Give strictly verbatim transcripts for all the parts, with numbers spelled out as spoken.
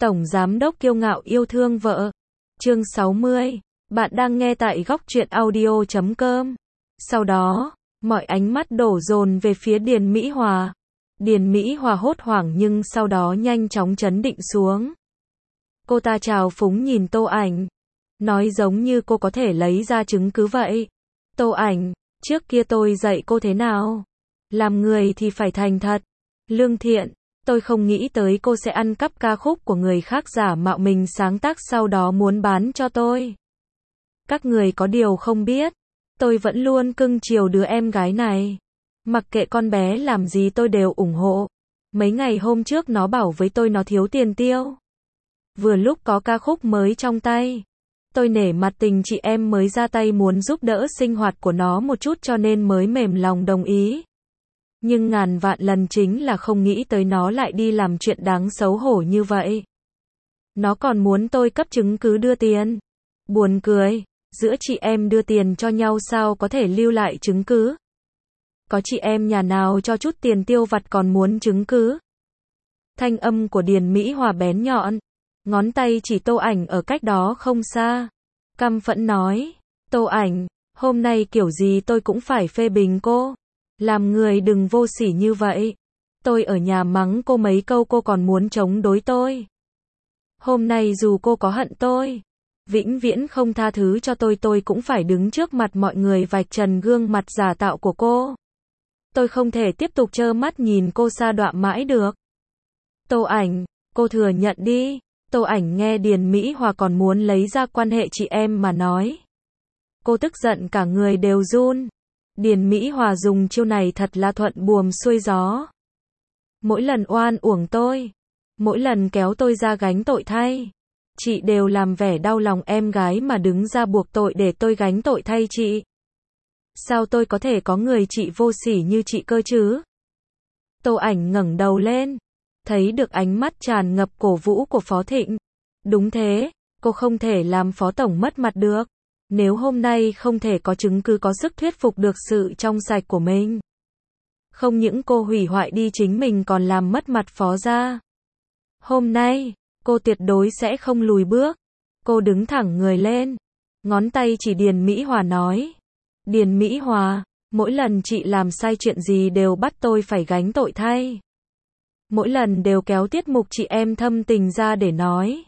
Tổng giám đốc kiêu ngạo yêu thương vợ. Chương sáu mươi. Bạn đang nghe tại góc truyện audio chấm com. Sau đó, mọi ánh mắt đổ dồn về phía Điền Mỹ Hòa. Điền Mỹ Hòa hốt hoảng nhưng sau đó nhanh chóng trấn định xuống. Cô ta trào phúng nhìn Tô Ảnh, nói giống như cô có thể lấy ra chứng cứ vậy. Tô Ảnh, trước kia tôi dạy cô thế nào? Làm người thì phải thành thật, lương thiện. Tôi không nghĩ tới cô sẽ ăn cắp ca khúc của người khác giả mạo mình sáng tác sau đó muốn bán cho tôi. Các người có điều không biết, tôi vẫn luôn cưng chiều đứa em gái này. Mặc kệ con bé làm gì tôi đều ủng hộ. Mấy ngày hôm trước nó bảo với tôi nó thiếu tiền tiêu. Vừa lúc có ca khúc mới trong tay. Tôi nể mặt tình chị em mới ra tay muốn giúp đỡ sinh hoạt của nó một chút cho nên mới mềm lòng đồng ý. Nhưng ngàn vạn lần chính là không nghĩ tới nó lại đi làm chuyện đáng xấu hổ như vậy. Nó còn muốn tôi cấp chứng cứ đưa tiền. Buồn cười, giữa chị em đưa tiền cho nhau sao có thể lưu lại chứng cứ? Có chị em nhà nào cho chút tiền tiêu vặt còn muốn chứng cứ? Thanh âm của Điền Mỹ Hòa bén nhọn, ngón tay chỉ Tô Ảnh ở cách đó không xa. Căm phẫn nói, Tô Ảnh, hôm nay kiểu gì tôi cũng phải phê bình cô. Làm người đừng vô sỉ như vậy. Tôi ở nhà mắng cô mấy câu cô còn muốn chống đối tôi. Hôm nay dù cô có hận tôi, vĩnh viễn không tha thứ cho tôi tôi cũng phải đứng trước mặt mọi người vạch trần gương mặt giả tạo của cô. Tôi không thể tiếp tục trơ mắt nhìn cô sa đọa mãi được. Tô Ảnh, cô thừa nhận đi. Tô Ảnh nghe Điền Mỹ Hòa còn muốn lấy ra quan hệ chị em mà nói. Cô tức giận cả người đều run. Điền Mỹ Hòa dùng chiêu này thật là thuận buồm xuôi gió. Mỗi lần oan uổng tôi, mỗi lần kéo tôi ra gánh tội thay, chị đều làm vẻ đau lòng em gái mà đứng ra buộc tội để tôi gánh tội thay chị. Sao tôi có thể có người chị vô sỉ như chị cơ chứ? Tô Ảnh ngẩng đầu lên, thấy được ánh mắt tràn ngập cổ vũ của Phó Thịnh. Đúng thế, cô không thể làm Phó Tổng mất mặt được. Nếu hôm nay không thể có chứng cứ có sức thuyết phục được sự trong sạch của mình. Không những cô hủy hoại đi chính mình còn làm mất mặt Phó gia. Hôm nay, cô tuyệt đối sẽ không lùi bước. Cô đứng thẳng người lên, ngón tay chỉ Điền Mỹ Hòa nói. Điền Mỹ Hòa, mỗi lần chị làm sai chuyện gì đều bắt tôi phải gánh tội thay. Mỗi lần đều kéo tiết mục chị em thâm tình ra để nói.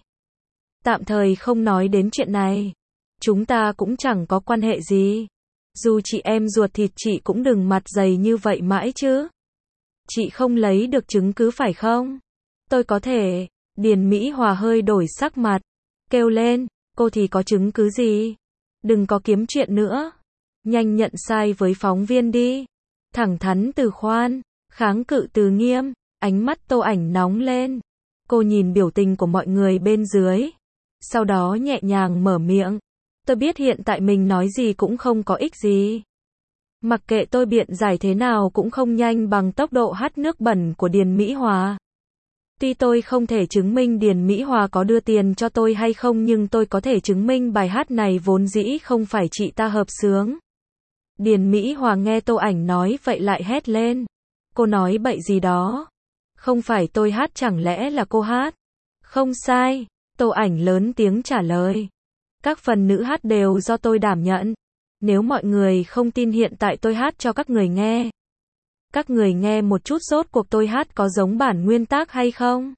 Tạm thời không nói đến chuyện này. Chúng ta cũng chẳng có quan hệ gì. Dù chị em ruột thịt chị cũng đừng mặt dày như vậy mãi chứ. Chị không lấy được chứng cứ phải không? Tôi có thể. Điền Mỹ Hòa hơi đổi sắc mặt, kêu lên, cô thì có chứng cứ gì? Đừng có kiếm chuyện nữa. Nhanh nhận sai với phóng viên đi. Thẳng thắn từ khoan, kháng cự từ nghiêm. Ánh mắt Tô Ảnh nóng lên. Cô nhìn biểu tình của mọi người bên dưới. Sau đó nhẹ nhàng mở miệng. Tôi biết hiện tại mình nói gì cũng không có ích gì. Mặc kệ tôi biện giải thế nào cũng không nhanh bằng tốc độ hát nước bẩn của Điền Mỹ Hòa. Tuy tôi không thể chứng minh Điền Mỹ Hòa có đưa tiền cho tôi hay không nhưng tôi có thể chứng minh bài hát này vốn dĩ không phải chị ta hợp xướng. Điền Mỹ Hòa nghe Tô Ảnh nói vậy lại hét lên. Cô nói bậy gì đó? Không phải tôi hát chẳng lẽ là cô hát? Không sai. Tô Ảnh lớn tiếng trả lời. Các phần nữ hát đều do tôi đảm nhận. Nếu mọi người không tin hiện tại tôi hát cho các người nghe. Các người nghe một chút rốt cuộc tôi hát có giống bản nguyên tác hay không?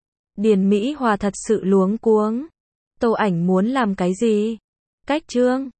Điền Mỹ Hòa thật sự luống cuống. Tô Ảnh muốn làm cái gì? Cách chương.